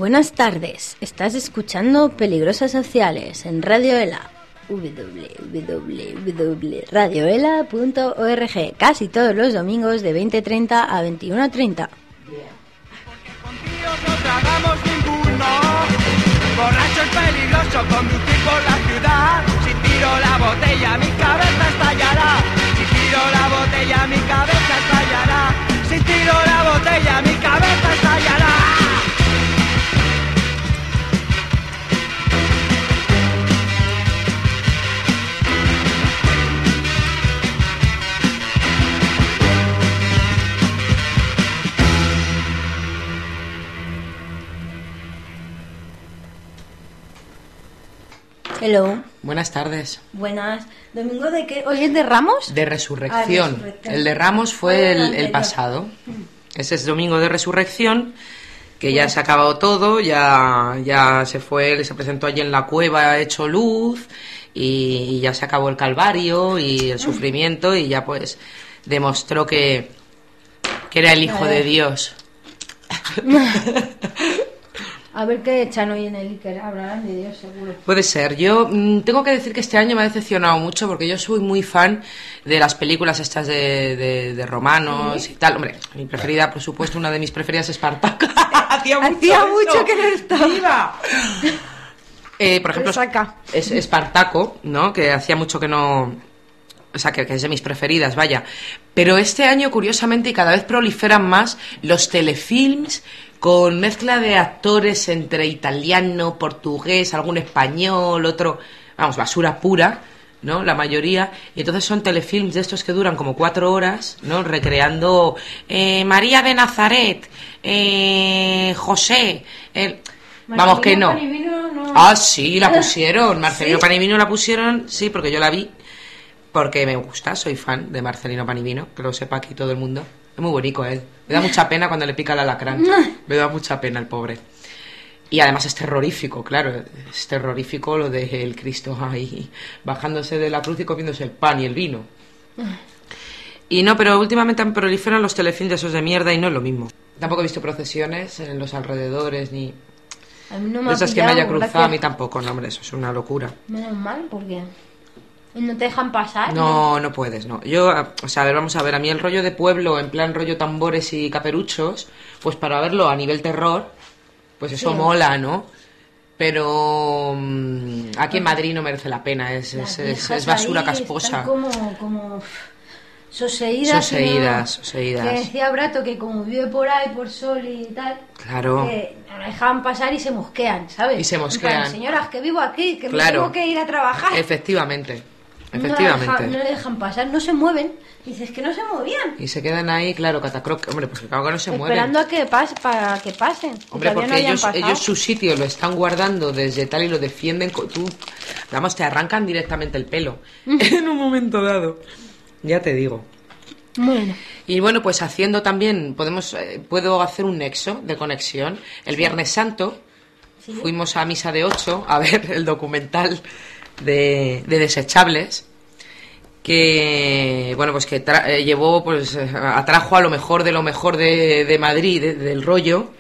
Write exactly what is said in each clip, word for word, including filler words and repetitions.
Buenas tardes, estás escuchando Peligrosas Sociales en Radio Ela, w w w punto radio ela punto org, casi todos los domingos de veinte treinta a veintiuno treinta. Porque con tíos no tragamos ninguno. Borracho es peligroso conducir por la ciudad. Si tiro la botella mi cabeza estallará. Si tiro la botella mi cabeza estallará. Si tiro la botella mi cabeza estallará. Hello. Buenas tardes. Buenas. ¿Domingo de qué? ¿Hoy es de Ramos? De Resurrección. Ah, Resurrección. El de Ramos fue el, el pasado. Ese es Domingo de Resurrección, que ya se ha acabado todo, ya, ya se fue, se presentó allí en la cueva hecho luz y, y ya se acabó el calvario y el sufrimiento y ya pues demostró que, que era el Hijo de Dios. A ver qué echan hoy en el Iker, hablarán de Dios seguro. Puede ser. Yo mmm, tengo que decir que este año me ha decepcionado mucho porque yo soy muy fan de las películas estas de, de, de romanos, ¿sí? Y tal. Hombre, mi preferida, por supuesto, una de mis preferidas es Espartaco. Hacía mucho, Hacía mucho que no estaba. ¡Viva! Eh, por ejemplo, es Espartaco, ¿no? Que hacía mucho que no... O sea, que, que es de mis preferidas, vaya. Pero este año, curiosamente, y cada vez proliferan más los telefilms con mezcla de actores entre italiano, portugués, algún español, otro... Vamos, basura pura, ¿no? La mayoría. Y entonces son telefilms de estos que duran como cuatro horas, ¿no? Recreando eh, María de Nazaret, eh, José... El... Vamos, que no. Panivino, no. Ah, sí, la pusieron. Marcelino ¿Sí? Panivino la pusieron, sí, porque yo la vi. Porque me gusta, soy fan de Marcelino Panivino, que lo sepa aquí todo el mundo. Es muy bonito él. Me da mucha pena cuando le pica el alacrán. Me da mucha pena el pobre. Y además es terrorífico, claro. Es terrorífico lo del Cristo ahí bajándose de la cruz y comiéndose el pan y el vino. Y no, pero últimamente han proliferan los telefilms de esos de mierda y no es lo mismo. Tampoco he visto procesiones en los alrededores ni... A mí no me de ha esas que pillado, me haya cruzado, gracias. a mí tampoco, no, hombre, eso es una locura. Menos mal, porque... ¿Y no te dejan pasar? No, no puedes, no. Yo, o sea, a ver, vamos a ver, a mí el rollo de pueblo, en plan rollo tambores y caperuchos, pues para verlo a nivel terror, pues eso Sí. mola, ¿no? Pero mmm, aquí en Madrid no merece la pena, es, Las es, es, viejas es basura ahí casposa. están como... como... Soseídas, Soseídas, ¿no? soseídas. Que decía Brato que como vive por ahí, por Sol y tal, Claro. que no dejaban pasar y se mosquean, ¿sabes? Y se En mosquean. plan, señoras, que vivo aquí, que me Claro. tengo que ir a trabajar. Efectivamente, No, efectivamente. deja- no le dejan pasar, no se mueven. Dices que no se movían. Y se quedan ahí, claro, catacroc. Hombre, pues claro que no se mueven. Esperando a que pase, para que pasen. y Hombre, todavía porque no hayan ellos, pasado. ellos su sitio lo están guardando desde tal y lo defienden. co- Tú, vamos, te arrancan directamente el pelo. En un momento dado. Ya te digo. Bueno, Y bueno, pues haciendo también, podemos, eh, puedo hacer un nexo de conexión. El Viernes Santo sí. fuimos a misa de ocho a ver el documental de, de desechables. Que, bueno, pues que tra- eh, llevó, pues eh, atrajo a lo mejor de lo mejor de, de Madrid, de- del rollo.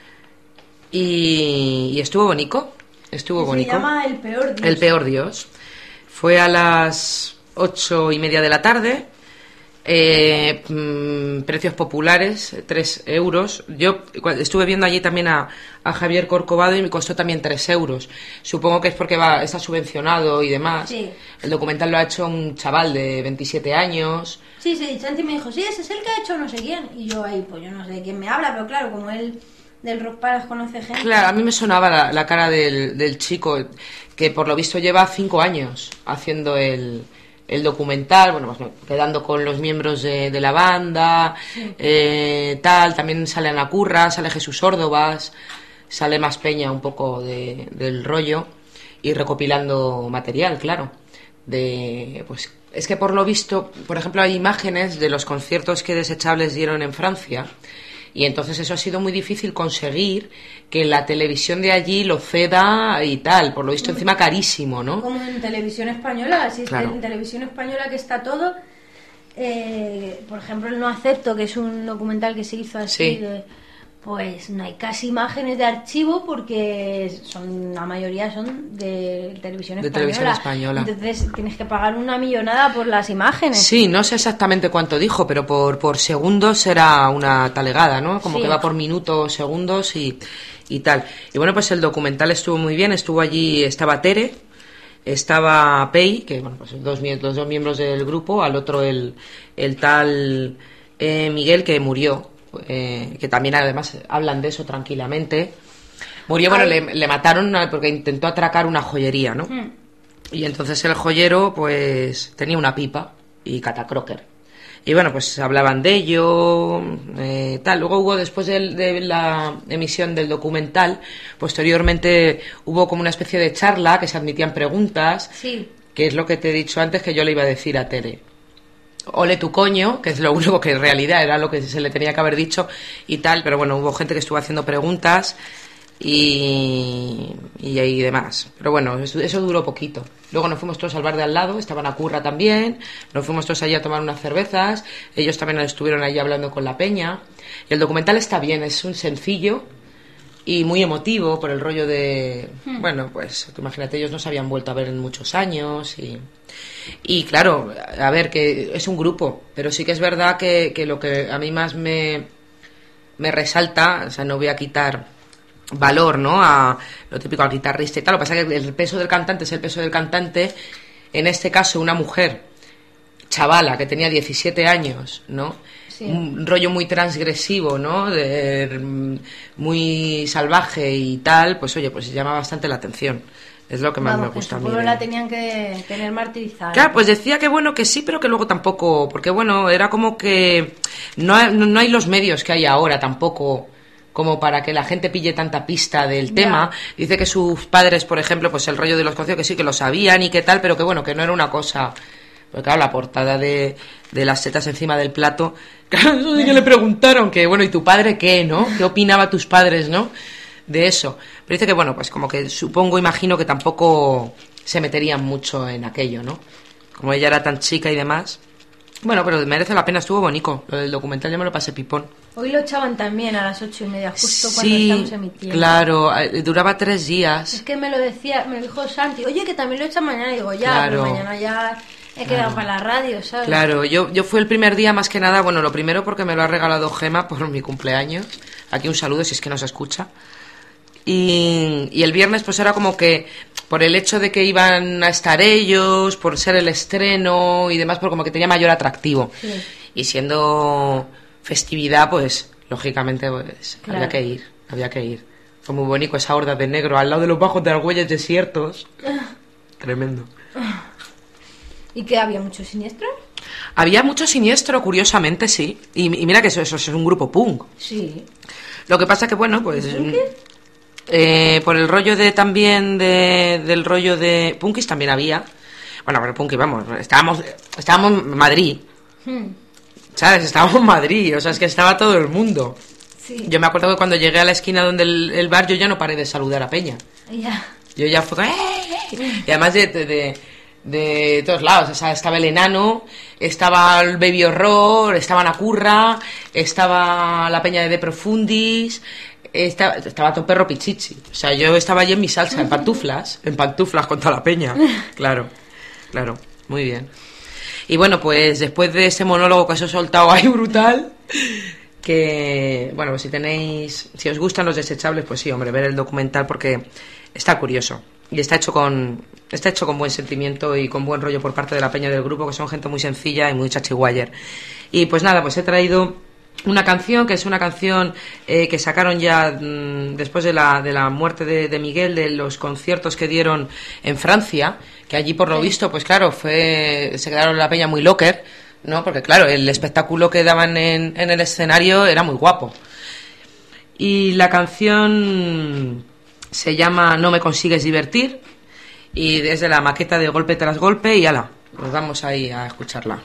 Y, y estuvo bonito. Estuvo Se bonito. llama El Peor Dios. El Peor Dios. Fue a las ocho y media de la tarde. Eh, mm, precios populares, tres euros. Yo cu- estuve viendo allí también a, a Javier Corcovado y me costó también tres euros. Supongo que es porque va, está subvencionado y demás. Sí. El documental lo ha hecho un chaval de veintisiete años. Sí, sí, Santi me dijo, sí, ese es el que ha hecho no sé quién. Y yo ahí, pues yo no sé de quién me habla, pero claro, como él del Rock Palace conoce gente. Claro, a mí me sonaba la, la cara del, del chico que por lo visto lleva cinco años haciendo el, el documental, bueno, pues quedando con los miembros de, de la banda, Sí. eh, tal, también sale Ana Curra, sale Jesús Órdovas, sale más Peña un poco de, del rollo y recopilando material, claro, de, pues es que por lo visto, por ejemplo, hay imágenes de los conciertos que Desechables dieron en Francia. Y entonces eso ha sido muy difícil conseguir que la televisión de allí lo ceda y tal, por lo visto encima carísimo, ¿no? Como en televisión española, así es Claro. que en televisión española que está todo. Eh, por ejemplo, el No Acepto, que es un documental que se hizo así Sí. de, Pues no hay casi imágenes de archivo porque son la mayoría son de televisión española. De televisión española. Entonces tienes que pagar una millonada por las imágenes. Sí, no sé exactamente cuánto dijo, pero por, por segundos era una talegada, ¿no? Como sí. que va por minutos, segundos y, y tal. Y bueno, pues el documental estuvo muy bien. Estuvo allí, estaba Tere, estaba Pei, que bueno, pues dos, los dos miembros del grupo, al otro el, el tal eh, Miguel, que murió. Eh, que también además hablan de eso tranquilamente. Murió, bueno, le, le mataron porque intentó atracar una joyería, ¿no? Mm. Y entonces el joyero pues tenía una pipa y catacroker. Y bueno, pues hablaban de ello, eh, tal. Luego hubo, después de, de la emisión del documental, posteriormente hubo como una especie de charla que se admitían preguntas, sí. Que es lo que te he dicho antes que yo le iba a decir a Tere. Ole tu coño, que es lo único que en realidad era lo que se le tenía que haber dicho y tal, pero bueno, hubo gente que estuvo haciendo preguntas y, y, y demás. Pero bueno, eso, eso duró poquito. Luego nos fuimos todos al bar de al lado, estaban a Curra también, nos fuimos todos allí a tomar unas cervezas, ellos también estuvieron allí hablando con la peña. Y el documental está bien, es un sencillo y muy emotivo por el rollo de... Hmm. Bueno, pues imagínate, ellos no se habían vuelto a ver en muchos años y... Y claro, a ver, que es un grupo, pero sí que es verdad que, que lo que a mí más me, me resalta, o sea, no voy a quitar valor, ¿no?, a lo típico al guitarrista y tal, lo que pasa es que el peso del cantante es el peso del cantante, en este caso una mujer chavala que tenía diecisiete años, ¿no?, sí. Un rollo muy transgresivo, ¿no?, de, muy salvaje y tal, pues oye, pues llama bastante la atención. Es lo que más Vamos, me gusta a mí. Vamos, la tenían que tener martirizada. Claro, pues decía que bueno, que sí, pero que luego tampoco, porque bueno, era como que no hay, no hay los medios que hay ahora tampoco como para que la gente pille tanta pista del tema. Ya. Dice que sus padres, por ejemplo, pues el rollo de los conciertos, que sí, que lo sabían y qué tal, pero que bueno, que no era una cosa... Porque claro, la portada de, de las setas encima del plato, claro, eso sí que le preguntaron, que bueno, ¿y tu padre qué, no? ¿Qué opinaba tus padres, no?, de eso? Pero dice que bueno, pues como que supongo, imagino que tampoco se meterían mucho en aquello, ¿no? Como ella era tan chica y demás. Bueno, pero merece la pena, estuvo bonito. Lo del documental yo me lo pasé pipón. Hoy lo echaban también a las ocho y media, justo sí, cuando estamos emitiendo. Claro, duraba tres días. Es que me lo decía, me lo dijo Santi, oye, que también lo echan mañana. Y digo, ya, claro, pero mañana ya he quedado claro. para la radio, ¿sabes? Claro, yo, yo fui el primer día más que nada, bueno, lo primero porque me lo ha regalado Gema por mi cumpleaños. Aquí un saludo si es que nos escucha. Y, y el viernes pues era como que por el hecho de que iban a estar ellos, por ser el estreno y demás, por como que tenía mayor atractivo. Sí. Y siendo festividad, pues lógicamente pues claro. había que ir, había que ir. Fue muy bonito esa horda de negro al lado de los bajos de Argüelles desiertos. Tremendo. ¿Y qué, había mucho siniestro? Había mucho siniestro, curiosamente, sí. Y, y mira que eso, eso es un grupo punk. Sí. Lo que pasa que, bueno, pues... Eh, por el rollo de también de, del rollo de punkis también había, bueno, pero punky, vamos, estábamos estábamos en Madrid, hmm. ¿sabes? Estábamos en Madrid, o sea, es que estaba todo el mundo. Sí. Yo me acuerdo que cuando llegué a la esquina donde el, el bar, yo ya no paré de saludar a Peña. Yeah. Yo ya fue ¡eh! ¡Eh! Y además de, de, de, de todos lados, o sea, estaba el enano, estaba el Baby Horror, estaba Nacurra, estaba la Peña de De Profundis. Estaba, estaba todo perro pichichi. O sea, yo estaba allí en mi salsa, en pantuflas, en pantuflas contra la peña. Claro, claro, muy bien. Y bueno, pues después de ese monólogo que os he soltado ahí brutal, que, bueno, pues si tenéis, si os gustan los desechables, pues sí, hombre, ver el documental porque está curioso. Y está hecho con está hecho con buen sentimiento y con buen rollo por parte de la peña del grupo, que son gente muy sencilla y muy chachiguayer. Y pues nada, pues he traído una canción que es una canción eh, que sacaron ya mmm, después de la, de la muerte de, de Miguel, de los conciertos que dieron en Francia, que allí por lo visto, pues claro, fue se quedaron la peña muy locker, ¿no? Porque claro, el espectáculo que daban en, en el escenario era muy guapo. Y la canción se llama No me consigues divertir y desde la maqueta de Golpe tras Golpe y ala, nos vamos ahí a escucharla.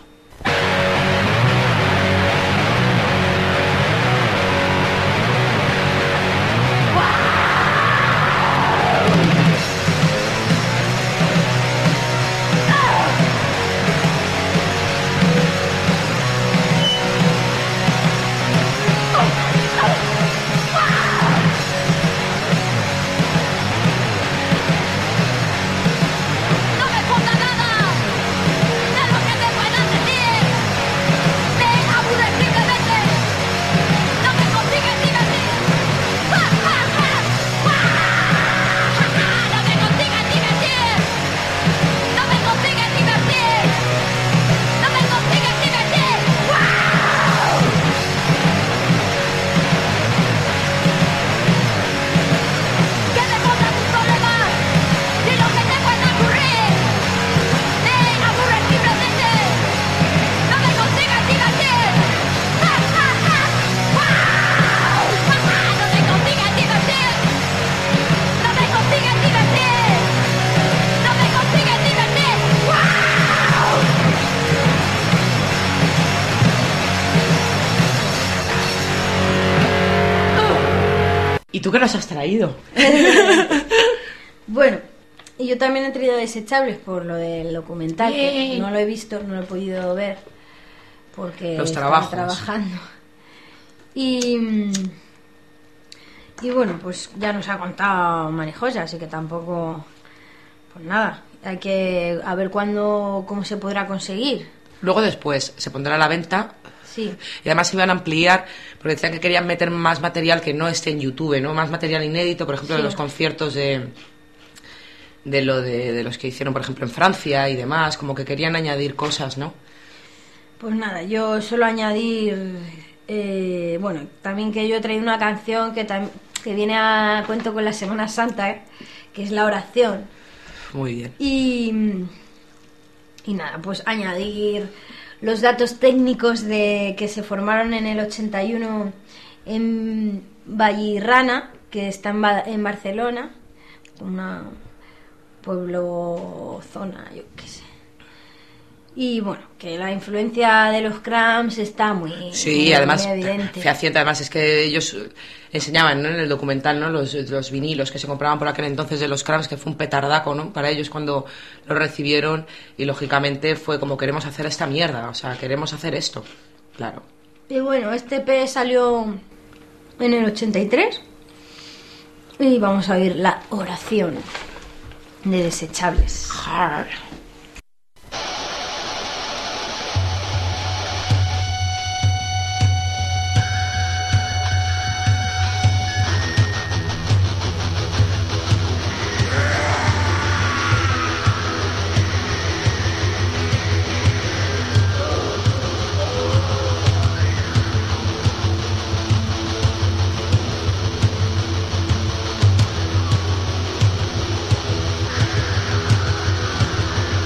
qué nos has traído? Bueno, y yo también he traído desechables por lo del documental, que no lo he visto, no lo he podido ver, porque Los estaba trabajos. trabajando. Y, y bueno, pues ya nos ha contado Marijosa, así que tampoco, pues nada, hay que a ver cuándo, cómo se podrá conseguir. Luego después se pondrá a la venta. Sí. Y además iban a ampliar, porque decían que querían meter más material que no esté en YouTube, ¿no? Más material inédito, por ejemplo, Sí. de los conciertos de de lo de, de los que hicieron, por ejemplo, en Francia y demás, como que querían añadir cosas, ¿no? Pues nada, yo solo añadir, eh, bueno, también que yo he traído una canción que, tam- que viene a cuento con la Semana Santa, ¿eh? Que es la oración. Muy bien. Y, y nada, pues añadir los datos técnicos de que se formaron en el ochenta y uno en Vallirrana, que está en, Ba- en Barcelona, una pueblo, zona, yo qué sé. Y bueno, que la influencia de los Cramps está muy, Sí, muy, además, muy evidente. fehaciente, además es que ellos enseñaban, ¿no? En el documental, ¿no? Los, los vinilos que se compraban por aquel entonces de los Cramps, que fue un petardaco, ¿no? Para ellos cuando lo recibieron, y lógicamente fue como queremos hacer esta mierda, o sea, queremos hacer esto, claro. Y bueno, este E P salió en el ochenta y tres y vamos a oír la oración de Desechables. Hard. Thank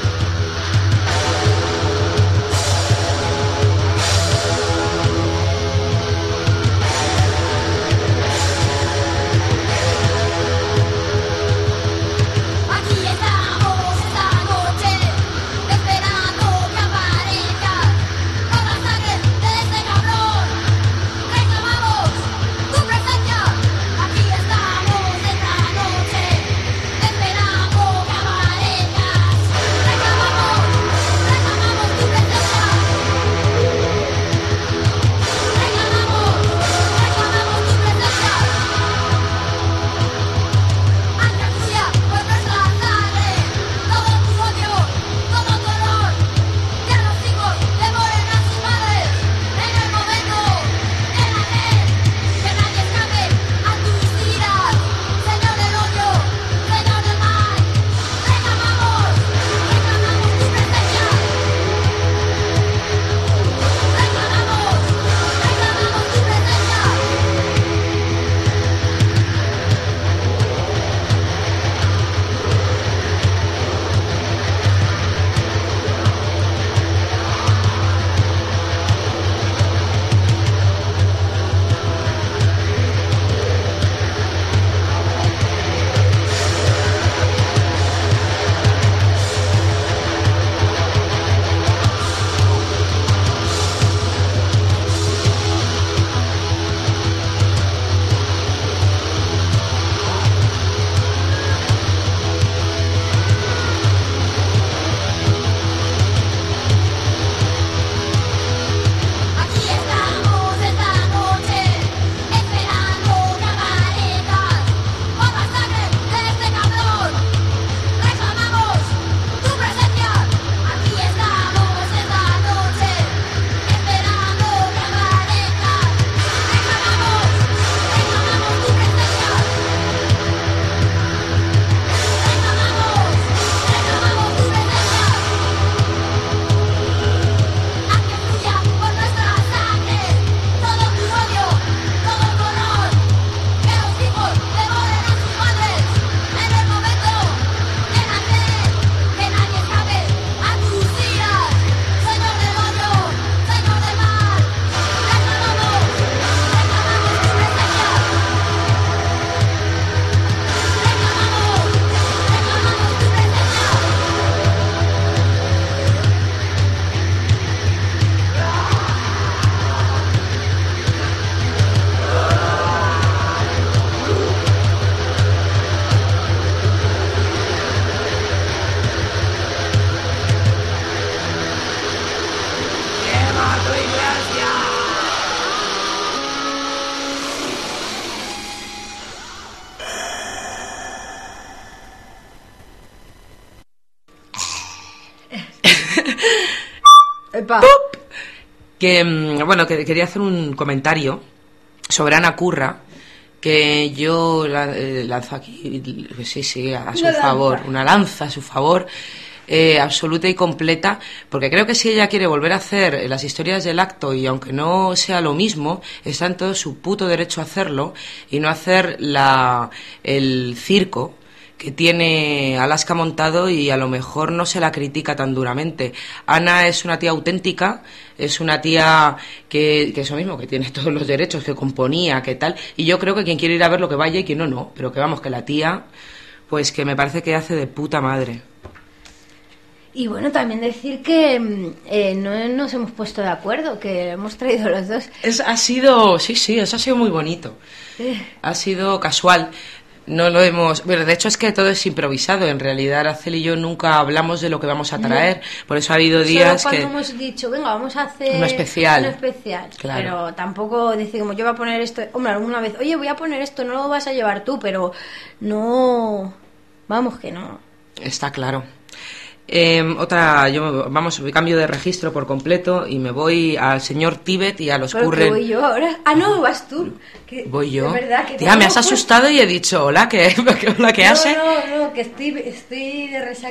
Epa. ¡Pup! Que, bueno, que quería hacer un comentario sobre Ana Curra, que yo la, eh, lanzo aquí, sí, sí, a su una favor, lanza. una lanza a su favor, eh, absoluta y completa, porque creo que si ella quiere volver a hacer las historias del acto, y aunque no sea lo mismo, está en todo su puto derecho a hacerlo, y no hacer la, el circo que tiene Alaska montado, y a lo mejor no se la critica tan duramente. Ana es una tía auténtica, es una tía que, que eso mismo, que tiene todos los derechos, que componía, que tal, y yo creo que quien quiere ir a ver lo que vaya y quien no, no, pero que vamos, que la tía, pues que me parece que hace de puta madre. Y bueno, también decir que eh, no nos hemos puesto de acuerdo, que hemos traído los dos. Es, ha sido, sí, sí, eso ha sido muy bonito. Eh. Ha sido casual. No lo hemos... Bueno, de hecho es que todo es improvisado. En realidad, Aracel y yo nunca hablamos de lo que vamos a traer. No. Por eso ha habido días Solo que... cuando hemos dicho, venga, vamos a hacer... Un especial. Un especial. Claro. Pero tampoco decimos, yo voy a poner esto... Hombre, alguna vez, oye, voy a poner esto, no lo vas a llevar tú, pero no... Vamos, que no. Está claro. Eh, otra, yo, vamos, cambio de registro por completo y me voy al señor Tíbet y a los Curren. Curren. Voy yo ahora. Ah, no, vas tú. Que, voy yo. De verdad, que Tía, me has pues... asustado y he dicho, hola, ¿qué, hola, ¿qué no, hace? No, no, que estoy, estoy de resaca.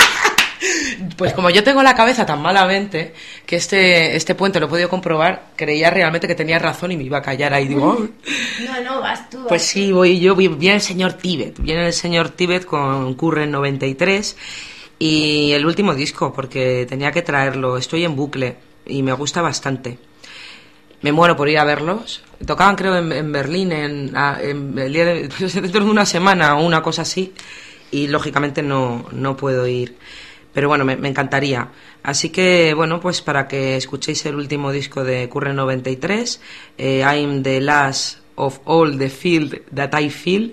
Pues como yo tengo la cabeza tan malamente que este, este puente lo he podido comprobar, creía realmente que tenía razón y me iba a callar ahí. Digo, oh. No, no, vas tú. Vas pues sí, voy yo, viene el señor Tíbet, viene el señor Tíbet con Curren noventa y tres. Y el último disco, porque tenía que traerlo. Estoy en bucle y me gusta bastante. Me muero por ir a verlos. Tocaban, creo, en, en Berlín en, en el día de, dentro de una semana o una cosa así. Y lógicamente no, no puedo ir. Pero bueno, me, me encantaría. Así que, bueno, pues para que escuchéis el último disco de Curren noventa y tres, eh, I'm the last of all the field that I feel.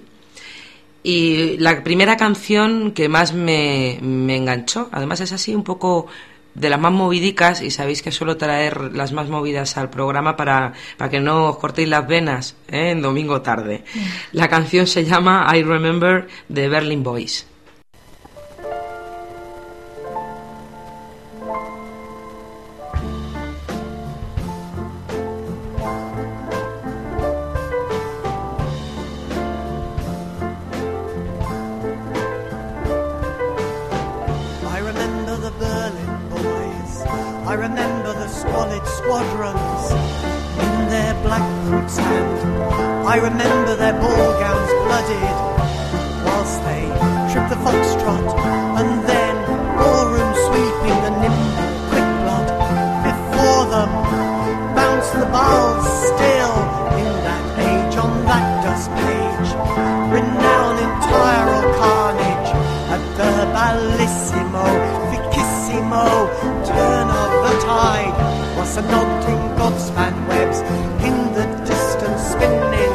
Y la primera canción que más me, me enganchó, además es así un poco de las más movidicas, y sabéis que suelo traer las más movidas al programa para, para que no os cortéis las venas, ¿eh? En domingo tarde. La canción se llama I Remember de Berlin Boys. I remember the squalid squadrons in their black boots, and I remember their ball gowns blooded whilst they tripped the foxtrot, and then ballroom sweeping the nimble quick blood before them bounced the balls still in that age on that dust page, renown entire or carnage at the ballissimo, ficissimo turn of the tide was a nodding godspan webs in the distance spinning.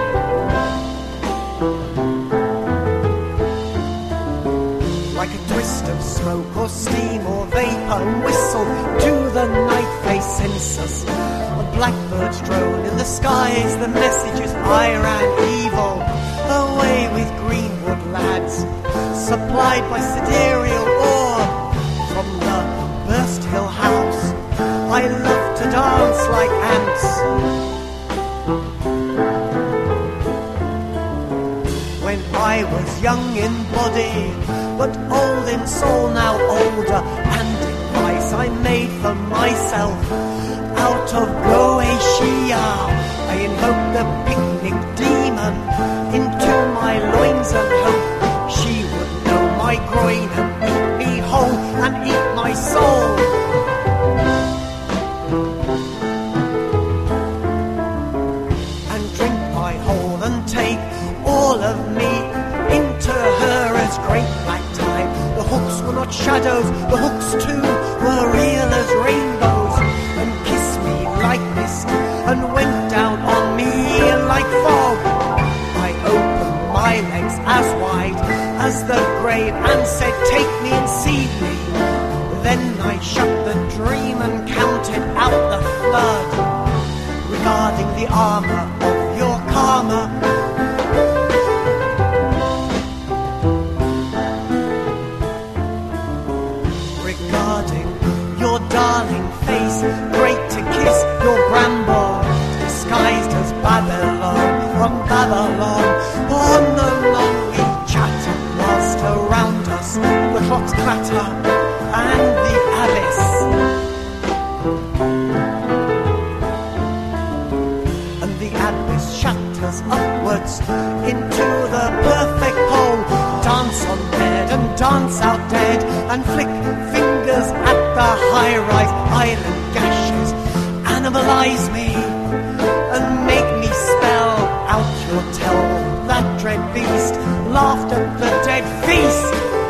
Like a twist of smoke or steam or vapour whistle to the night face census. A blackbird's drone in the skies, the message is I ran evil away with Greenwood lads, supplied by sidereal ore from the Burst Hill House. I love to dance like ants. When I was young in body, but old in soul, now older, and device I made for myself out of Goetia. I invoked the picnic demon into my loins and hope she would know my groin and eat me whole and eat my soul. And drink my whole and take all of me into her as great black time. The hooks were not shadows, the hooks too were real as rainbows, and kissed me like mist and went down on me like fog. I opened my legs as wide as the grave and said, take me and see me. Then I shut the dream and counted out the flood, regarding the armour of your karma. Regarding your darling face clots clatter, and the abyss. And the abyss shatters upwards into the perfect pole. Dance on dead and dance out dead, and flick fingers at the high-rise island gashes. Animalize me, and make me spell out your tell. That dread beast laughed at the dead feast.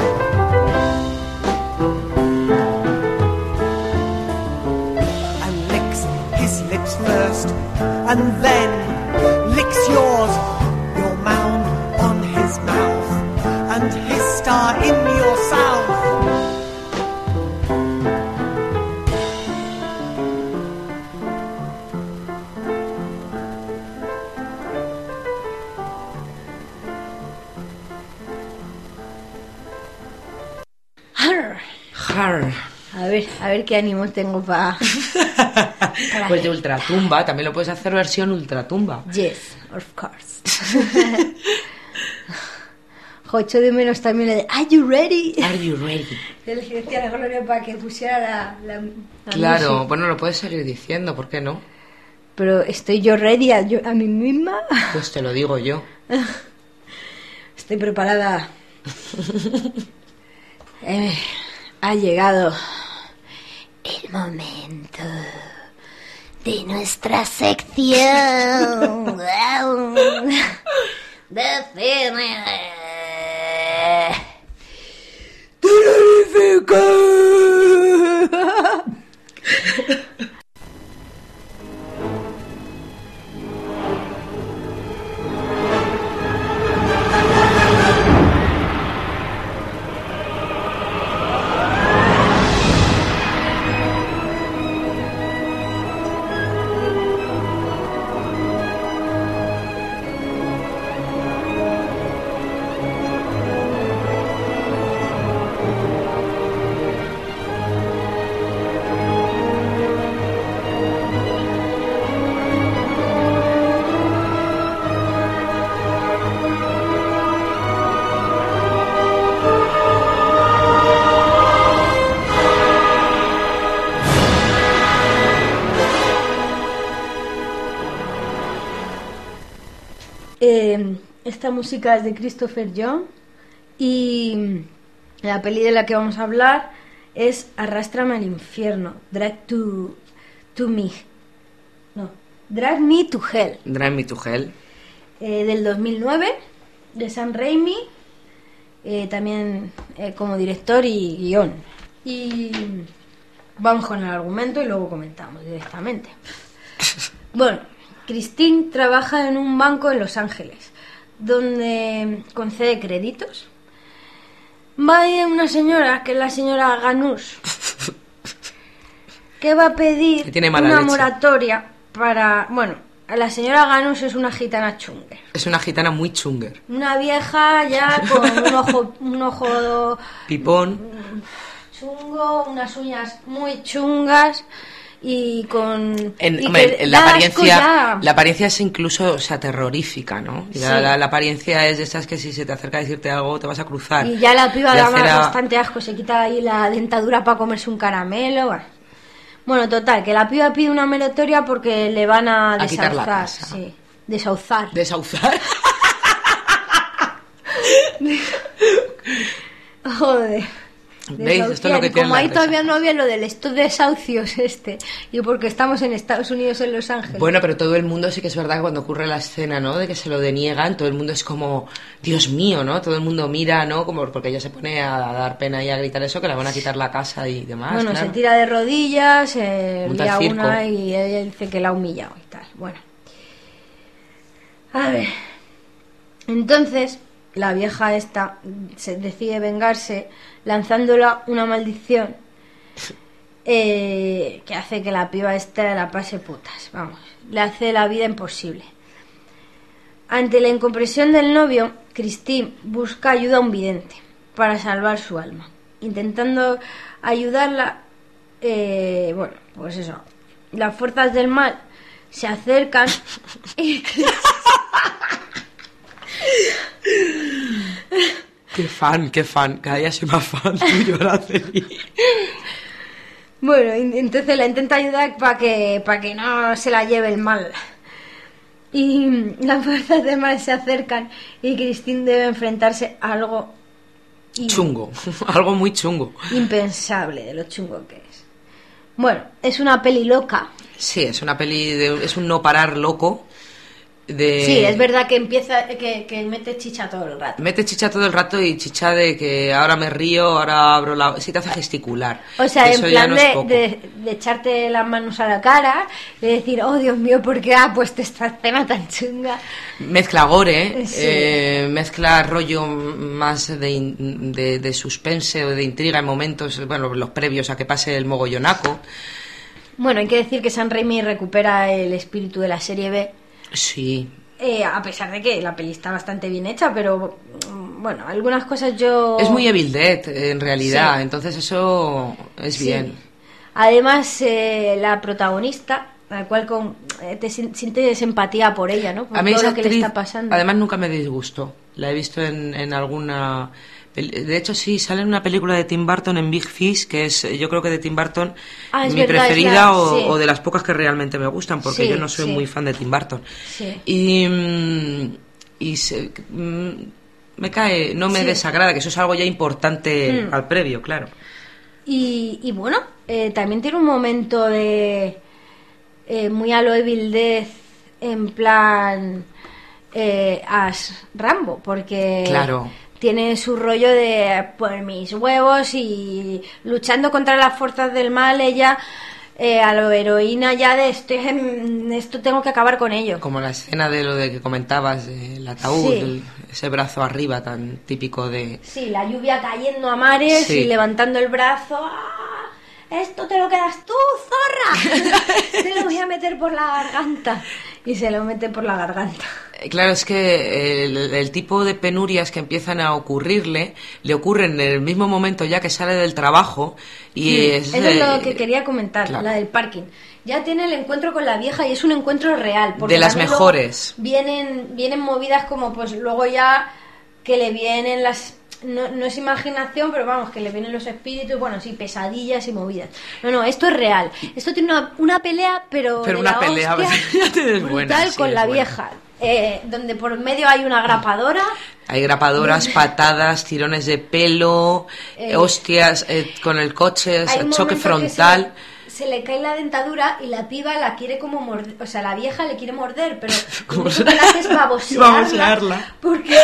And licks his lips first, and then licks yours, your mound on his mouth, and his star in your south. A ver, a ver qué ánimos tengo para... pa pues de ultratumba, también lo puedes hacer versión ultratumba. Yes, of course. Ocho de menos también le de Are you ready? Are you ready? Yo le decía a la Gloria para que pusiera la, la, la Claro, música. bueno, lo puedes seguir diciendo, ¿por qué no? Pero ¿estoy yo ready a, yo, a mí misma? Pues te lo digo yo. Estoy preparada. eh, ha llegado el momento de nuestra sección de cine terrorífico. Eh, esta música es de Christopher Young y la peli de la que vamos a hablar es Arrástrame al infierno, Drag to, to me, no, Drag Me to Hell. Drag Me to Hell. Eh, del dos mil nueve, de Sam Raimi, eh, también eh, como director y guión. Y vamos con el argumento y luego comentamos directamente. Bueno, Christine trabaja en un banco en Los Ángeles, donde concede créditos. Va a ir una señora, que es la señora Ganush, que va a pedir una leche. moratoria para... Bueno, la señora Ganush es una gitana chunger. Es una gitana muy chunger. Una vieja ya con un ojo... Un ojo pipón. Chungo, unas uñas muy chungas... Y con... En, y hombre, que la, apariencia, ya. la apariencia es incluso, o sea, terrorífica, ¿no? Y la, Sí. la, la apariencia es de esas que si se te acerca a decirte algo te vas a cruzar. Y ya la piba De da acera... bastante asco, se quita ahí la dentadura para comerse un caramelo. Bueno, bueno total, que la piba pide una moratoria porque le van a, a quitar la desauzar. casa. Sí, desauzar. Desauzar. Joder. ¿Veis? Esto es lo que tiene Como la ahí empresa. todavía no había lo del estos desahucios este. Y porque estamos en Estados Unidos, en Los Ángeles. Bueno, pero todo el mundo sí que es verdad que cuando ocurre la escena, ¿no? De que se lo deniegan, todo el mundo es como, Dios mío, ¿no? Todo el mundo mira, ¿no? Como porque ella se pone a dar pena y a gritar eso, que le van a quitar la casa y demás. Bueno, claro. se tira de rodillas, se Monta lía el circo. una y ella dice que la ha humillado y tal. Bueno. A ver. Entonces, la vieja esta se decide vengarse lanzándola una maldición eh, que hace que la piba esta la pase putas. Vamos, le hace la vida imposible. Ante la incomprensión del novio, Christine busca ayuda a un vidente para salvar su alma. Intentando ayudarla, eh, bueno, pues eso, las fuerzas del mal se acercan y... Qué fan, qué fan. Cada día soy más fan tuyo, Araceli. Bueno, entonces la intenta ayudar para que, para que no se la lleve el mal. Y las fuerzas del mal se acercan y Christine debe enfrentarse a algo... Y... chungo, algo muy chungo. Impensable de lo chungo que es. Bueno, es una peli loca. Sí, es una peli, de, es un no parar loco. De... Sí, es verdad que empieza, que, que mete chicha todo el rato. Mete chicha todo el rato y chicha de que ahora me río, ahora abro la... sí te hace gesticular. O sea, en plan no de, de, de echarte las manos a la cara, de decir, oh Dios mío, ¿por qué ha puesto esta escena tan chunga? Mezcla gore, sí. eh, mezcla rollo más de, de, de suspense o de intriga en momentos, bueno, los previos a que pase el mogollonaco. Bueno, hay que decir que Sam Raimi recupera el espíritu de la serie B. Sí. Eh, a pesar de que la peli está bastante bien hecha, pero bueno, algunas cosas yo... Es muy Evil Dead, en realidad, sí. Entonces eso es sí. bien. Además, eh, la protagonista, la cual con, eh, te sientes empatía por ella, ¿no? Por a mí todo esa lo que actriz, le está pasando. Además, nunca me disgustó. La he visto en, en alguna... De hecho, sí, sale en una película de Tim Burton, en Big Fish, que es, yo creo que de Tim Burton, ah, mi verdad, preferida la, o, sí. o de las pocas que realmente me gustan, porque sí, yo no soy sí. muy fan de Tim Burton. Sí. Y, y se, me cae, no me sí. desagrada, que eso es algo ya importante mm. al previo, claro. Y, y bueno, eh, también tiene un momento de eh, muy a lo Evil Dead, en plan eh, Ash Rambo, porque... Claro. Tiene su rollo de por mis huevos y luchando contra las fuerzas del mal, ella eh, a lo heroína ya de esto, esto tengo que acabar con ello. Como la escena de lo de que comentabas, el ataúd, sí. el, ese brazo arriba tan típico de... Sí, la lluvia cayendo a mares sí. y levantando el brazo. ¡Ah! Esto te lo quedas tú, zorra. Te lo voy a meter por la garganta. Y se lo mete por la garganta. Claro, es que el, el tipo de penurias que empiezan a ocurrirle le ocurren en el mismo momento ya que sale del trabajo y sí, es, eso es lo que quería comentar, claro. La del parking. Ya tiene el encuentro con la vieja y es un encuentro real. De las mejores. Vienen, vienen movidas como pues luego ya que le vienen las... No, no es imaginación, pero vamos, que le vienen los espíritus, bueno, sí, pesadillas y movidas. No, no, esto es real. Esto tiene una, una pelea, pero, pero de una la pelea hostia, brutal buena, sí, con la buena. Vieja. Eh, donde por medio hay una grapadora. Hay grapadoras, patadas, tirones de pelo, eh, hostias eh, con el coche, choque frontal. Se, se le cae la dentadura y la piba la quiere como morder, o sea, la vieja le quiere morder, pero lo único que le hace es babosearla. babosearla. Porque...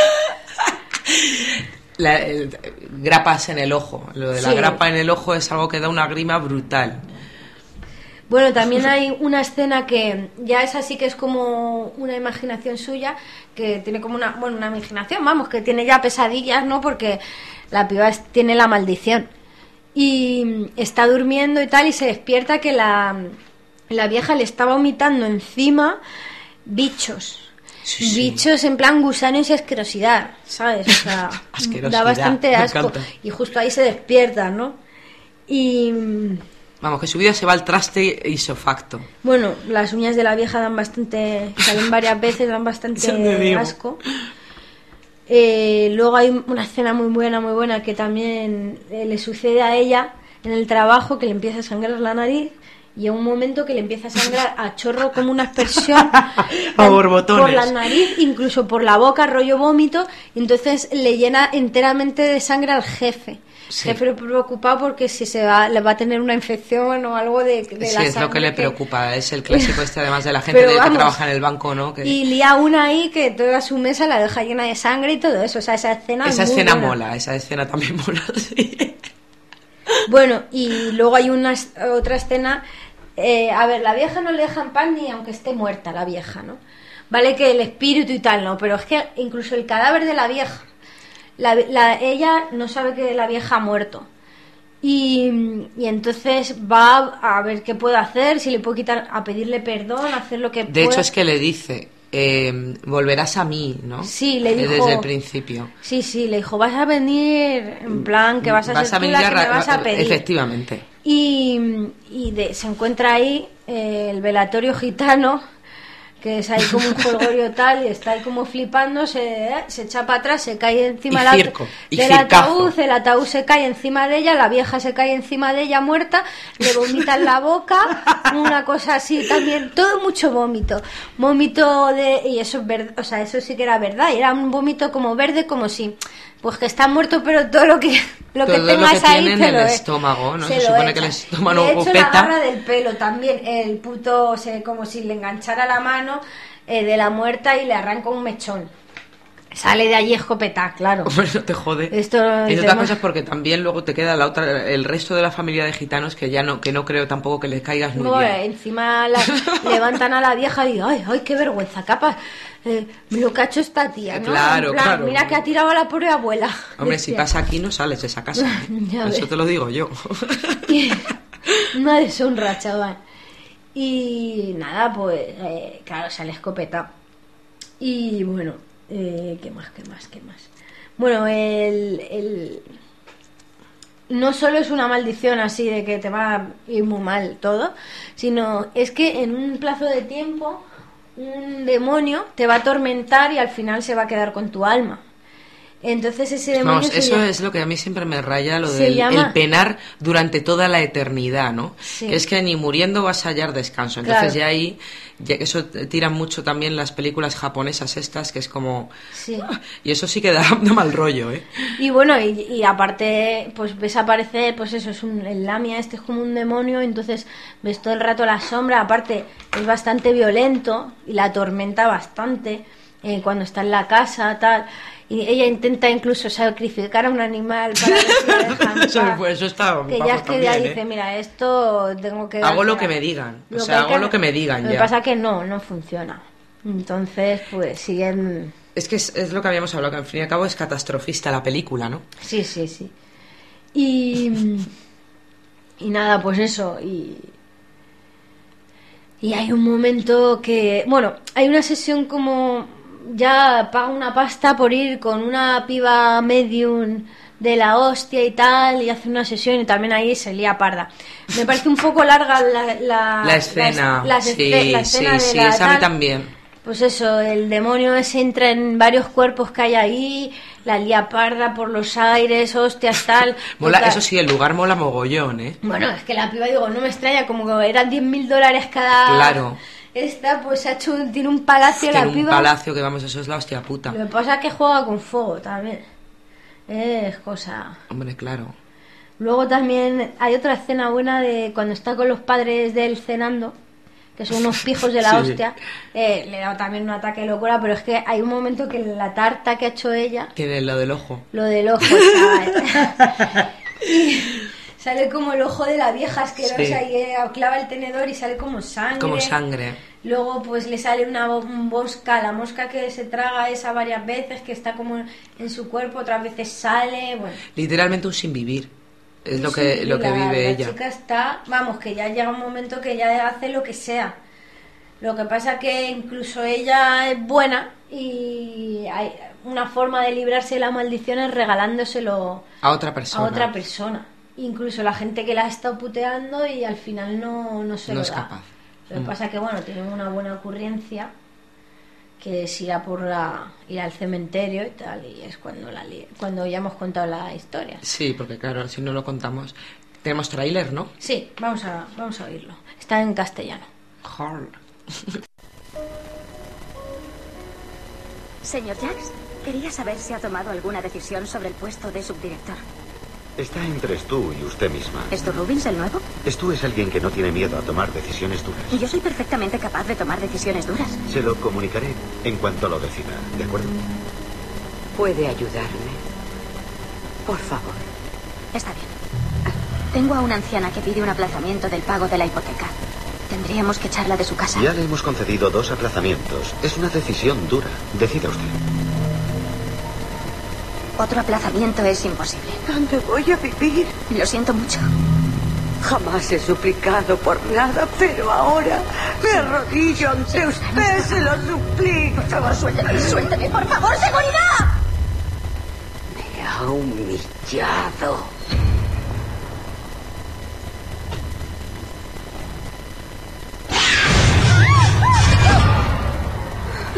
La, el, grapas en el ojo. Lo de la sí. grapa en el ojo es algo que da una grima brutal. Bueno, también hay una escena que ya es así, que es como una imaginación suya, que tiene como una, bueno, una imaginación, vamos, que tiene ya pesadillas, ¿no? Porque la piba es, tiene la maldición. Y está durmiendo y tal, y se despierta que la, la vieja le estaba vomitando encima bichos. Sí, sí. Bichos en plan gusanos y asquerosidad, ¿sabes? O sea, da bastante asco. Y justo ahí se despierta, ¿no? Y... Vamos, que su vida se va al traste isofacto. Bueno, las uñas de la vieja dan bastante... Salen varias veces, dan bastante asco. Eh, luego hay una escena muy buena, muy buena, que también eh, le sucede a ella en el trabajo, que le empieza a sangrar la nariz. Y en un momento que le empieza a sangrar a chorro como una aspersión a borbotones. Por la nariz, incluso por la boca, rollo vómito, y entonces le llena enteramente de sangre al jefe. Sí. Jefe preocupado porque si se va, le va a tener una infección o algo de, de sí, la es sangre lo que le que... preocupa, es el clásico este además de la gente de, vamos, que trabaja en el banco, ¿no? Que... Y lía una ahí que toda su mesa la deja llena de sangre y todo eso, o sea, esa escena Esa es muy escena buena. mola, esa escena también mola, sí. Bueno, y luego hay una otra escena... Eh, a ver, la vieja no le deja en paz ni aunque esté muerta la vieja, ¿no? Vale que el espíritu y tal, ¿no? Pero es que incluso el cadáver de la vieja, la, la, ella no sabe que la vieja ha muerto. Y, y entonces va a ver qué puede hacer, si le puede quitar, a pedirle perdón, a hacer lo que de pueda. hecho es que le dice, eh, volverás a mí, ¿no? Sí, le dijo. Desde el principio. Sí, sí, le dijo, vas a venir, en plan, que vas a vas ser a tú venir la que a, me vas a pedir. Efectivamente. Y, y de, se encuentra ahí eh, el velatorio gitano, que es ahí como un jolgorio tal, y está ahí como flipando, se, eh, se echa para atrás, se cae encima y circo, del, y del ataúd, el ataúd se cae encima de ella, la vieja se cae encima de ella muerta, le vomita en la boca, una cosa así también, todo mucho vómito, vómito de, y eso es verdad, o sea, eso sí que era verdad, y era un vómito como verde, como si, pues que está muerto, pero todo lo que lo todo que tengas lo que ahí tiene te en lo el es, estómago, ¿no? se, Se se supone que el estómago de hecho, peta. la garra del pelo también, el puto, se, como si le enganchara la mano eh, de la muerta y le arranca un mechón. Sale de allí escopeta, claro. Hombre, no te jode. Esto y tema... otras cosas porque también luego te queda la otra, el resto de la familia de gitanos que ya no, que no creo tampoco que les caigas muy no, bien. Encima la, levantan a la vieja y ay, ay, qué vergüenza, capaz. Eh, lo que ha hecho esta tía, ¿no? Claro, en plan, claro. Mira que ha tirado a la pobre abuela. Hombre, decía. Si pasa aquí no sales de esa casa. Eso ves. Te lo digo yo. Una deshonra, chaval. Y nada, pues, eh, claro, sale escopeta. Y bueno, eh, ¿qué más, qué más, qué más? Bueno, el, el... no solo es una maldición así de que te va a ir muy mal todo, sino es que en un plazo de tiempo un demonio te va a atormentar y al final se va a quedar con tu alma. Entonces ese demonio Vamos, eso llama, es lo que a mí siempre me raya, lo del llama, el penar durante toda la eternidad, ¿no? Sí. Que es que ni muriendo vas a hallar descanso. Entonces claro. ya ahí, ya que eso tiran mucho también las películas japonesas estas, que es como... Sí. Y eso sí que da, da mal rollo, ¿eh? Y bueno, y, y aparte, pues ves aparecer, pues eso, es un, el Lamia este es como un demonio, entonces ves todo el rato la sombra, aparte es bastante violento y la atormenta bastante eh, cuando está en la casa, tal... Y ella intenta incluso sacrificar a un animal para ver si lo dejan eso, pues eso está que ya es que también, ya ¿eh? dice, mira, esto tengo que... Hago lo que me digan, o sea, hago que, lo que me digan lo ya. Lo que pasa que no, no funciona. Entonces, pues siguen... Es que es, es lo que habíamos hablado, que al fin y al cabo es catastrofista la película, ¿no? Sí, sí, sí. Y... Y nada, pues eso, y... Y hay un momento que... Bueno, hay una sesión como... Ya paga una pasta por ir con una piba medium de la hostia y tal, y hace una sesión y también ahí se lía parda. Me parece un poco larga la... La, la escena, la, la, sí, escena, la escena sí, de sí, la esa tal. a mí también. Pues eso, el demonio ese entra en varios cuerpos que hay ahí, la lía parda por los aires, hostias, tal. Mola, total. Eso sí, el lugar mola mogollón, ¿eh? Bueno, es que la piba, digo, no me extraña, como que eran diez mil dólares cada... Claro. Esta, pues, ha hecho un, tiene un palacio tiene la un piba. un palacio que, vamos, eso es la hostia puta. Lo que pasa es que juega con fuego también. Es cosa... Hombre, claro. Luego también hay otra escena buena de cuando está con los padres de él cenando, que son unos pijos de la sí. hostia. Eh, le da también un ataque de locura, pero es que hay un momento que la tarta que ha hecho ella... Tiene lo del ojo. Lo del ojo, chaval. Y sale como el ojo de la vieja asquerosa, sí. Y clava el tenedor y sale como sangre. Como sangre. Luego pues le sale una mosca, la mosca que se traga esa varias veces, que está como en su cuerpo, otras veces sale, bueno. Literalmente un sin vivir. Es lo sí, que, lo que la, vive la ella. La chica está, vamos, que ya llega un momento que ya hace lo que sea. Lo que pasa que incluso ella es buena y hay una forma de librarse de la maldición es regalándoselo a otra persona. A otra persona. Incluso la gente que la ha estado puteando y al final no, no se no lo es da. capaz. Lo que mm. pasa que, bueno, tiene una buena ocurrencia, que es ir a por la, ir al cementerio y tal, y es cuando la cuando ya hemos contado la historia. Sí, porque claro, si no lo contamos. Tenemos tráiler, ¿no? Sí, vamos a, vamos a oírlo. Está en castellano. Hard. Señor Jax, quería saber si ha tomado alguna decisión sobre el puesto de subdirector. Está entre Stu y usted misma. ¿Es Stu Rubins el nuevo? Stu es alguien que no tiene miedo a tomar decisiones duras. Yo soy perfectamente capaz de tomar decisiones duras. Se lo comunicaré en cuanto lo decida, ¿de acuerdo? ¿Puede ayudarme? Por favor. Está bien. Tengo a una anciana que pide un aplazamiento del pago de la hipoteca. Tendríamos que echarla de su casa. Ya le hemos concedido dos aplazamientos. Es una decisión dura. Decida usted. Otro aplazamiento es imposible. ¿Dónde voy a vivir? Lo siento mucho. Jamás he suplicado por nada, pero ahora me arrodillo ante usted, se lo suplico. Por favor, suélteme, suélteme, por favor, seguridad. Me ha humillado.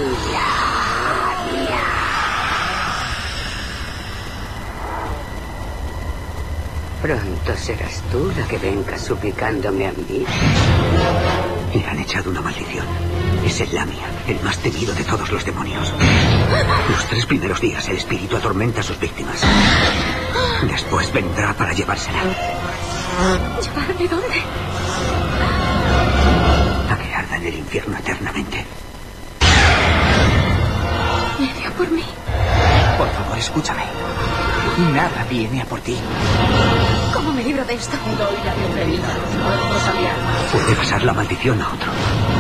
Pronto serás tú la que venga suplicándome a mí. Le han echado una maldición. Es el Lamia, el más temido de todos los demonios. Los tres primeros días el espíritu atormenta a sus víctimas. Después vendrá para llevársela. ¿Llevarme dónde? A que arda en el infierno eternamente. Viene a por mí. Por favor, escúchame. Nada viene a por ti. ¿Cómo me libro de esto? Doy la bienvenida a los muertos a mi alma. Puede pasar la maldición a otro.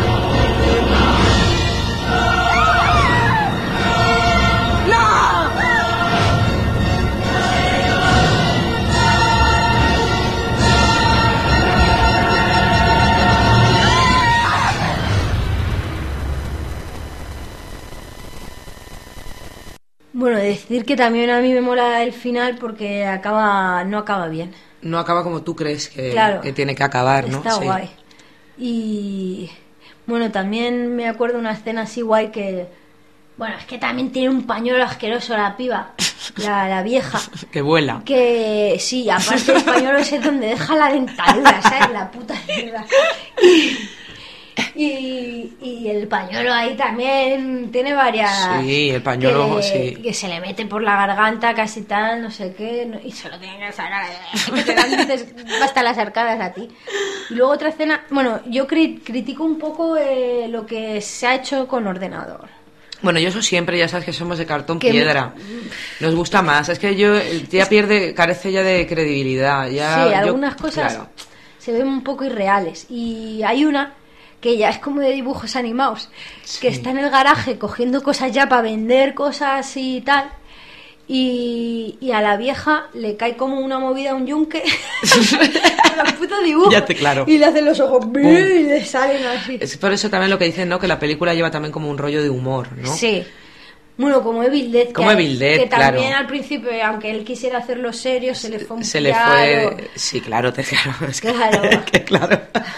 Bueno, decir que también a mí me mola el final porque acaba no acaba bien. No acaba como tú crees que, claro, que tiene que acabar, ¿no? Está sí. guay. Y bueno, también me acuerdo una escena así guay que... Bueno, es que también tiene un pañuelo asqueroso la piba, la, la vieja. Que vuela. Que sí, aparte el pañuelo ese es donde deja la dentadura, ¿sabes? La puta mierda. Y, y, y el pañuelo ahí también tiene varias... Sí, el pañuelo, que, sí. Que se le mete por la garganta casi tal, no sé qué, no, y se lo tienen que sacar. Que te dan, dices, hasta las arcadas a ti. Y luego otra escena... Bueno, yo cri- critico un poco eh, lo que se ha hecho con ordenador. Bueno, yo eso siempre, ya sabes que somos de cartón Que piedra. Me... Nos gusta más. Es que yo ya pierde, carece ya de credibilidad. Ya, sí, algunas yo, cosas claro. se ven un poco irreales. Y hay una que ya es como de dibujos animados, sí, que está en el garaje cogiendo cosas ya para vender cosas y tal. Y, y a la vieja le cae como una movida, un yunque. Los putos dibujos. Ya te claro. Y le hacen los ojos y le salen así. Es por eso también lo que dicen, ¿no? Que la película lleva también como un rollo de humor, ¿no? Sí. Bueno, como Evil Dead. Como que, Evil Dead, que también claro. Al principio, aunque él quisiera hacerlo serio, se le fue un Se le fue... Sí, claro, te claro. Es claro. Que, que claro.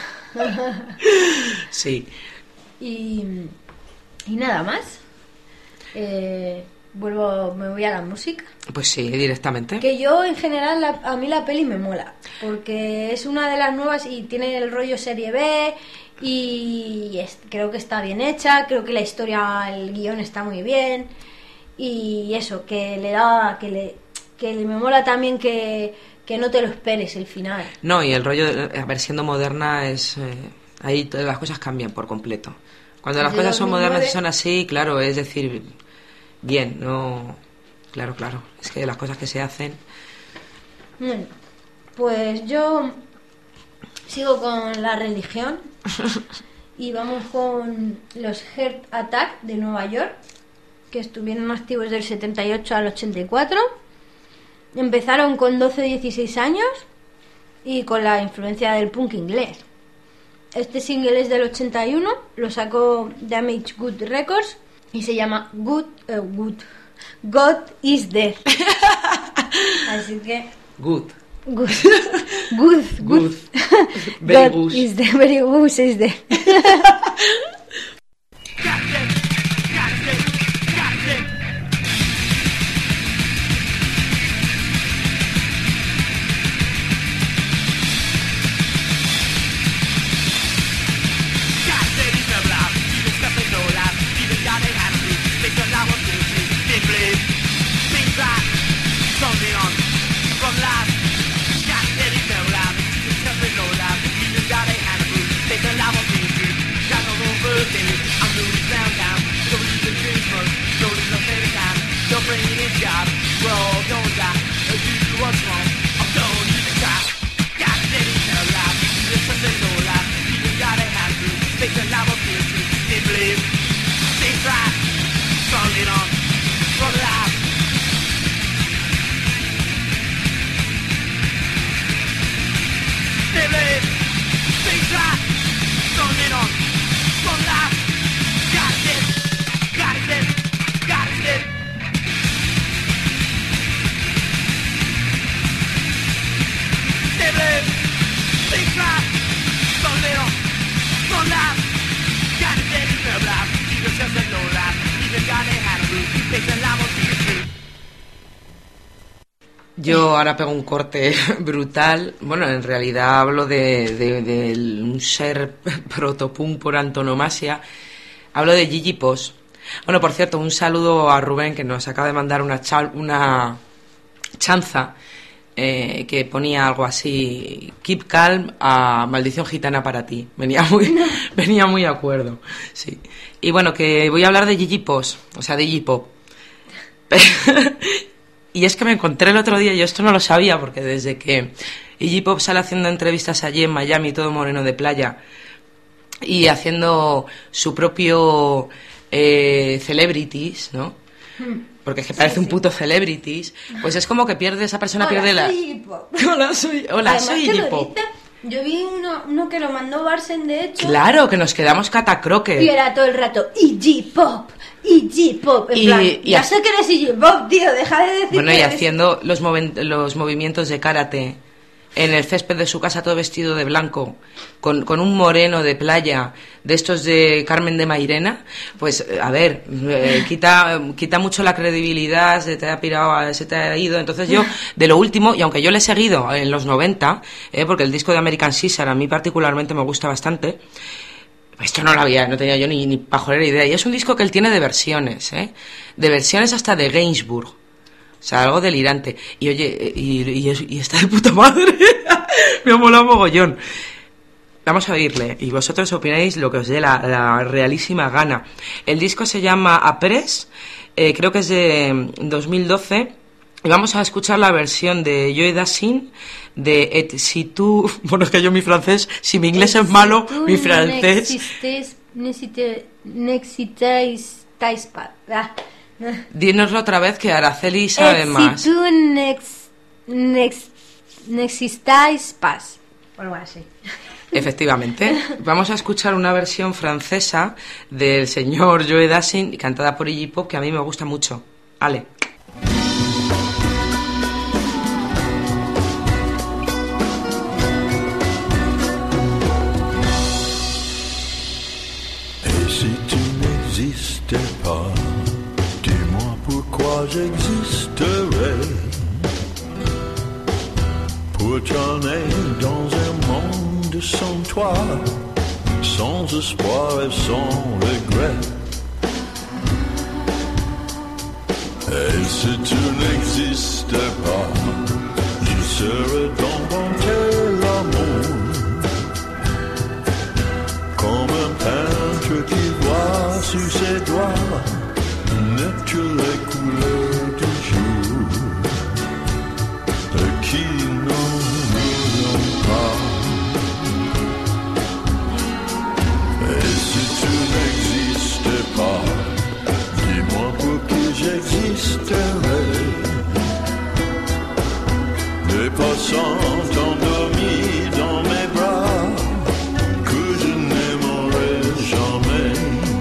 Sí. Y, y nada más. Eh... Vuelvo, me voy a la música. Pues sí, directamente. Que yo, en general, la, a mí la peli me mola. Porque es una de las nuevas y tiene el rollo serie B. Y es, creo que está bien hecha. Creo que la historia, el guión está muy bien. Y eso, que le da. Que le que me mola también que, que no te lo esperes el final. No, y el rollo, de, a ver, siendo moderna, es. Eh, ahí todas las cosas cambian por completo. Cuando las cosas son modernas y son así, claro, es decir. Bien, no... Claro, claro. Es que las cosas que se hacen... Bueno, pues yo sigo con la religión y vamos con los Heart Attack de Nueva York, que estuvieron activos del setenta y ocho al ochenta y cuatro. Empezaron con doce a dieciséis años y con la influencia del punk inglés. Este single es del ochenta y uno, lo sacó Damage Good Records. Y se llama Good, uh, Good, God is Dead. Así que... Good. Good. Good. Good. Good. Very God is dead. Very good is dead. Son las, got it, no love, you just have no love. Yo ahora pego un corte brutal. Bueno, en realidad hablo de, de, de un ser protopunk por antonomasia. Hablo de Gigi Pos. Bueno, por cierto, un saludo a Rubén, que nos acaba de mandar una, chal, una chanza eh, que ponía algo así: Keep calm a Maldición Gitana para ti. Venía muy, no. venía muy de acuerdo. Sí. Y bueno, que voy a hablar de Gigi Pos, o sea, de Iggy Pop. Y es que me encontré el otro día, yo esto no lo sabía, porque desde que Iggy Pop sale haciendo entrevistas allí en Miami, todo moreno de playa, y haciendo su propio eh, celebrities, ¿no? Porque es que parece sí, un puto sí. celebrities, pues es como que pierde, esa persona hola, pierde la... Soy Iggy Pop. Hola, soy, hola, Además, soy Iggy Pop. Dice, yo vi uno, uno que lo mandó Barsen, de hecho. Claro, que nos quedamos catacroque. Y era todo el rato, Iggy Pop. Iggy Pop, en y, plan, y ya ha... sé que eres Iggy Pop, tío, deja de decir. Bueno, que y eres... haciendo los, moven... los movimientos de karate en el césped de su casa, todo vestido de blanco, con, con un moreno de playa, de estos de Carmen de Mairena, pues, a ver, eh, quita, quita mucho la credibilidad, se te ha pirado, se te ha ido. Entonces yo, de lo último, y aunque yo le he seguido en los noventa, eh, porque el disco de American Caesar a mí particularmente me gusta bastante, esto no lo había, no tenía yo ni, ni pajolera idea. Y es un disco que él tiene de versiones, ¿eh? De versiones hasta de Gainsbourg. O sea, algo delirante. Y oye, y, y, y está de puta madre. Me ha molado mogollón. Vamos a oírle. Y vosotros opináis lo que os dé la, la realísima gana. El disco se llama Après. Eh, creo que es de dos mil doce. Y vamos a escuchar la versión de Joe Dassin de Et si tú... Bueno, es que yo mi francés, si mi inglés es malo, si mi francés... N'existeis pas. Dínoslo otra vez, que Araceli sabe Et más. Si tú nex, nex, n'existais pas. O algo así. Efectivamente. Vamos a escuchar una versión francesa del señor Joe Dassin, cantada por Iggy Pop, que a mí me gusta mucho. Ale. Pas, dis-moi pourquoi j'existerais. Pour t'emmener dans un monde sans toi, sans espoir et sans regret. Et si tu n'existais pas, je serais dans ton tel amour, comme un peintre qui voit sur ses doigts naître les couleurs du jour, et qui n'en oublions pas. Et si tu n'existais pas, dis-moi pour qui j'existerais. Les passants endormis dans mes bras, que je n'aimerais jamais.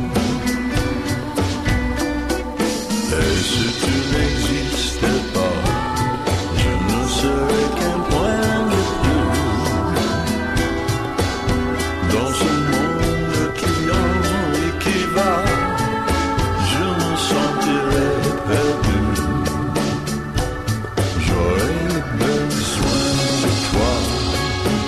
Et si tu n'existais pas, je ne serais qu'un point de plus dans ce monde qui vient et qui va. Je me sentirais perdu. J'aurais besoin de toi.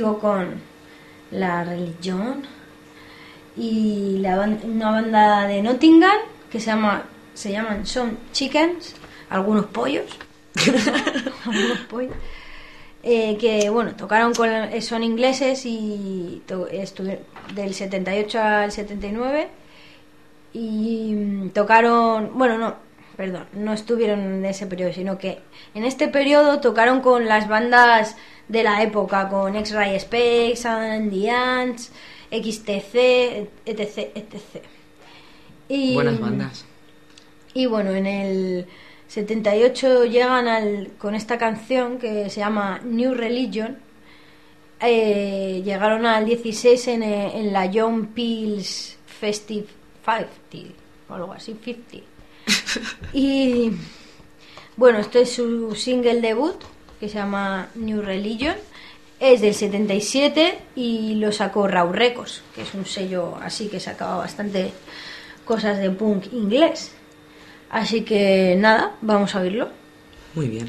sigo con la religión y la ban- una banda de Nottingham que se llama se llaman Some Chickens, algunos pollos, algunos pollos. Eh, que bueno, tocaron con, son ingleses y to, estuvieron del setenta y ocho al setenta y nueve y mm, tocaron, bueno, no, perdón, no estuvieron en ese periodo, sino que en este periodo tocaron con las bandas de la época, con X-Ray Spex, and the Ants, X T C, etc, etcétera. Y, buenas bandas. Y bueno, en el setenta y ocho llegan al, con esta canción que se llama New Religion. Eh, llegaron al dieciséis en, en la Young Peels Festive cincuenta o algo así, cincuenta. Y bueno, este es su single debut que se llama New Religion. Es del setenta y siete y lo sacó Raw Records, que es un sello así que sacaba bastante cosas de punk inglés. Así que nada, vamos a oírlo. Muy bien.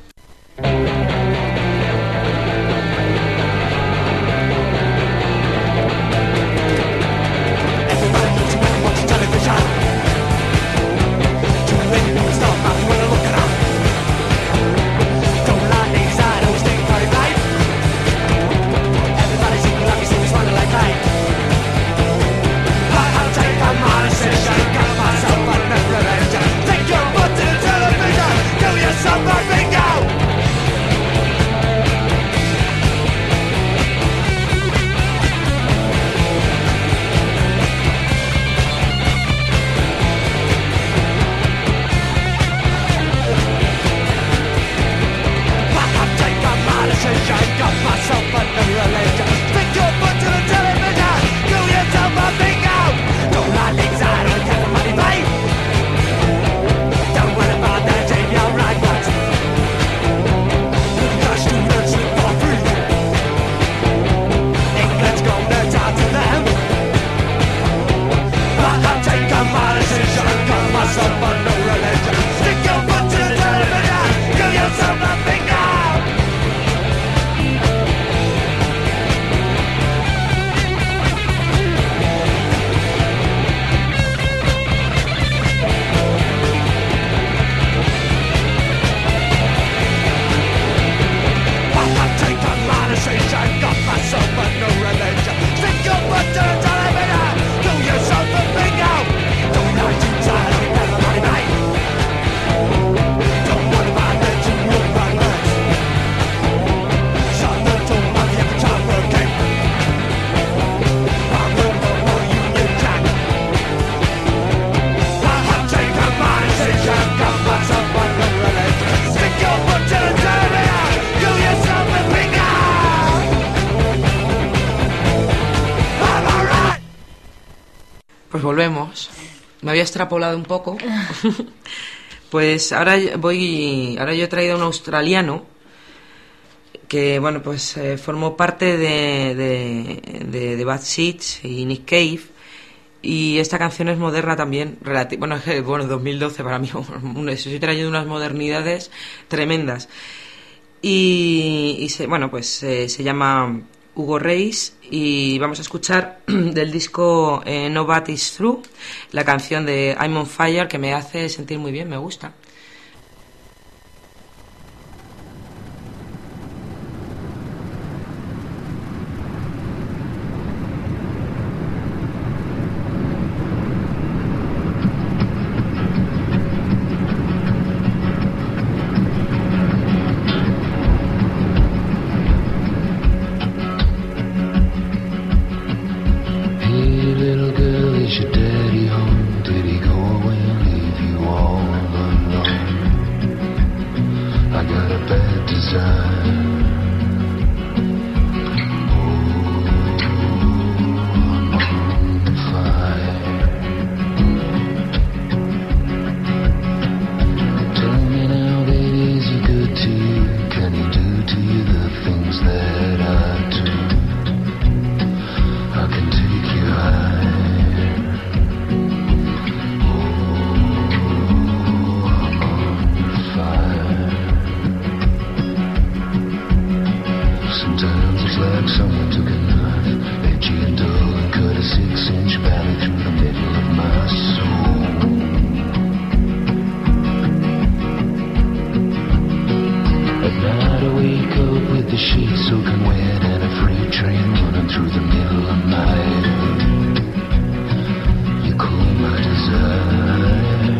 Pues volvemos. Me había extrapolado un poco. Pues ahora voy. Ahora yo he traído a un australiano que, bueno, pues eh, formó parte de, de, de, de Bad Seeds y Nick Cave. Y esta canción es moderna también. Relati- bueno, es que, bueno, dos mil doce para mí. Estoy trayendo unas modernidades tremendas. Y, y se, bueno, pues eh, se llama Hugo Reis y vamos a escuchar del disco eh, Nobody's Through la canción de I'm on Fire, que me hace sentir muy bien, me gusta. Your daddy home, did he go away and leave you all alone? through the middle of my head. You cool my desire.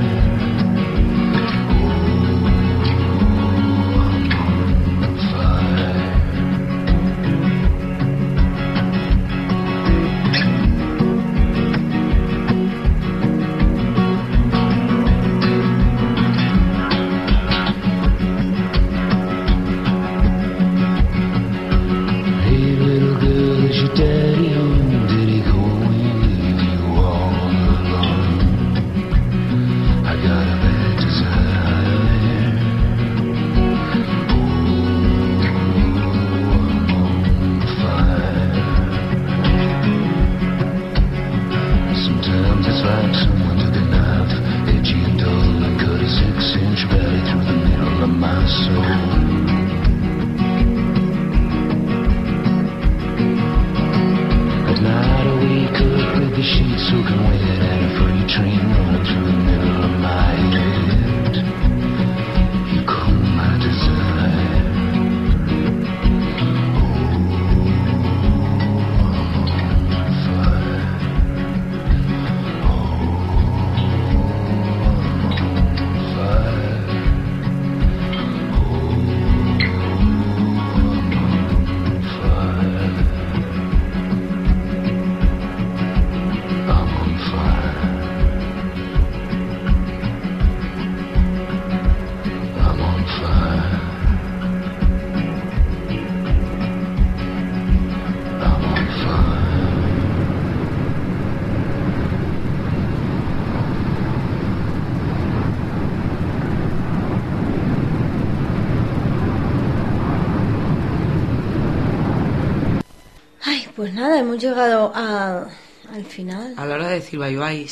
Pues nada, hemos llegado a, al final. A la hora de decir bye bye.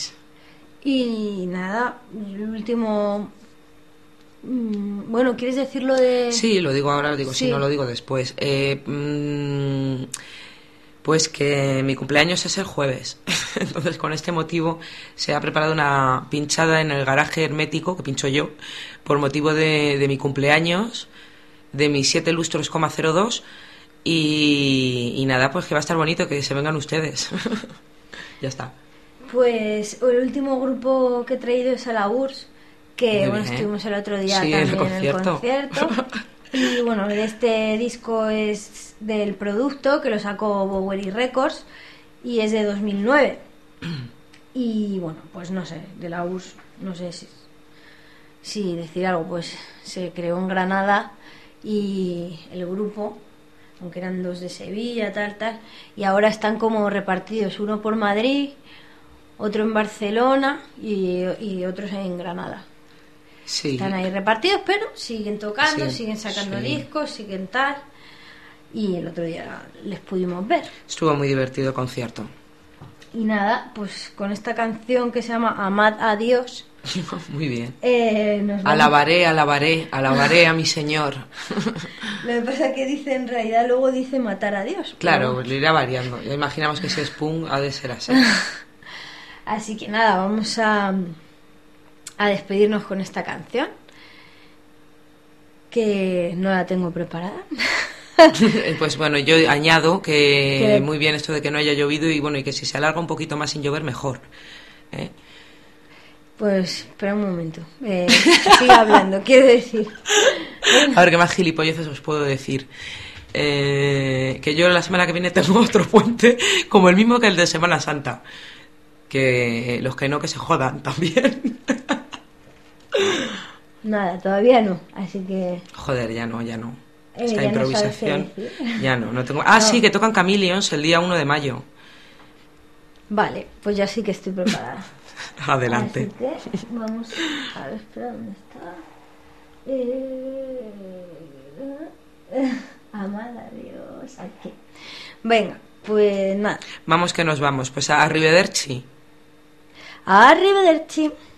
Y nada, el último... Bueno, ¿quieres decirlo de...? Sí, lo digo ahora, lo digo, sí. Si no lo digo después. Eh, mmm, pues que mi cumpleaños es el jueves. Entonces, con este motivo, se ha preparado una pinchada en el garaje hermético, que pincho yo, por motivo de, de mi cumpleaños, de mis siete lustros, coma cero dos. Y, y nada, pues que va a estar bonito, que se vengan ustedes. Ya está. Pues el último grupo que he traído es a la U R S S, que bueno, estuvimos el otro día sí, también en el concierto. En el concierto. Y bueno, este disco es del producto, que lo sacó Bowery Records, y es de dos mil nueve. Y bueno, pues no sé, de la U R S S, no sé si, si decir algo, pues se creó en Granada y el grupo, aunque eran dos de Sevilla, tal, tal, y ahora están como repartidos, uno por Madrid, otro en Barcelona y, y otros en Granada. Sí. Están ahí repartidos, pero siguen tocando, sí, siguen sacando sí. discos, siguen tal, y el otro día les pudimos ver. Estuvo muy divertido el concierto. Y nada, pues con esta canción que se llama Amad a Dios. Muy bien. Eh, nos vamos... Alabaré, alabaré, alabaré a mi Señor. Lo que pasa es que dice, en realidad luego dice matar a Dios. Claro, pero... pues lo irá variando. Ya imaginamos que si es punk ha de ser así. Así que nada, vamos a, a despedirnos con esta canción, que no la tengo preparada. Pues bueno, yo añado que ¿Qué? Muy bien esto de que no haya llovido y bueno, y que si se alarga un poquito más sin llover, mejor. ¿Eh? Pues, espera un momento. Eh, sigue hablando, quiero decir. A ver, qué más gilipolleces os puedo decir. Eh, que yo la semana que viene tengo otro puente, como el mismo que el de Semana Santa. Que los que no, que se jodan también. Nada, todavía no, así que... Joder, ya no, ya no. Eh, Esta ya improvisación. No ya no, no tengo. Ah, no. Sí, que tocan Chameleons el día uno de mayo. Vale, pues ya sí que estoy preparada. Adelante. Así que vamos a ver, espera, ¿dónde está? Eh... Amada Dios, aquí. Venga, pues nada. Vamos que nos vamos, pues a Arrivederci. Arrivederci.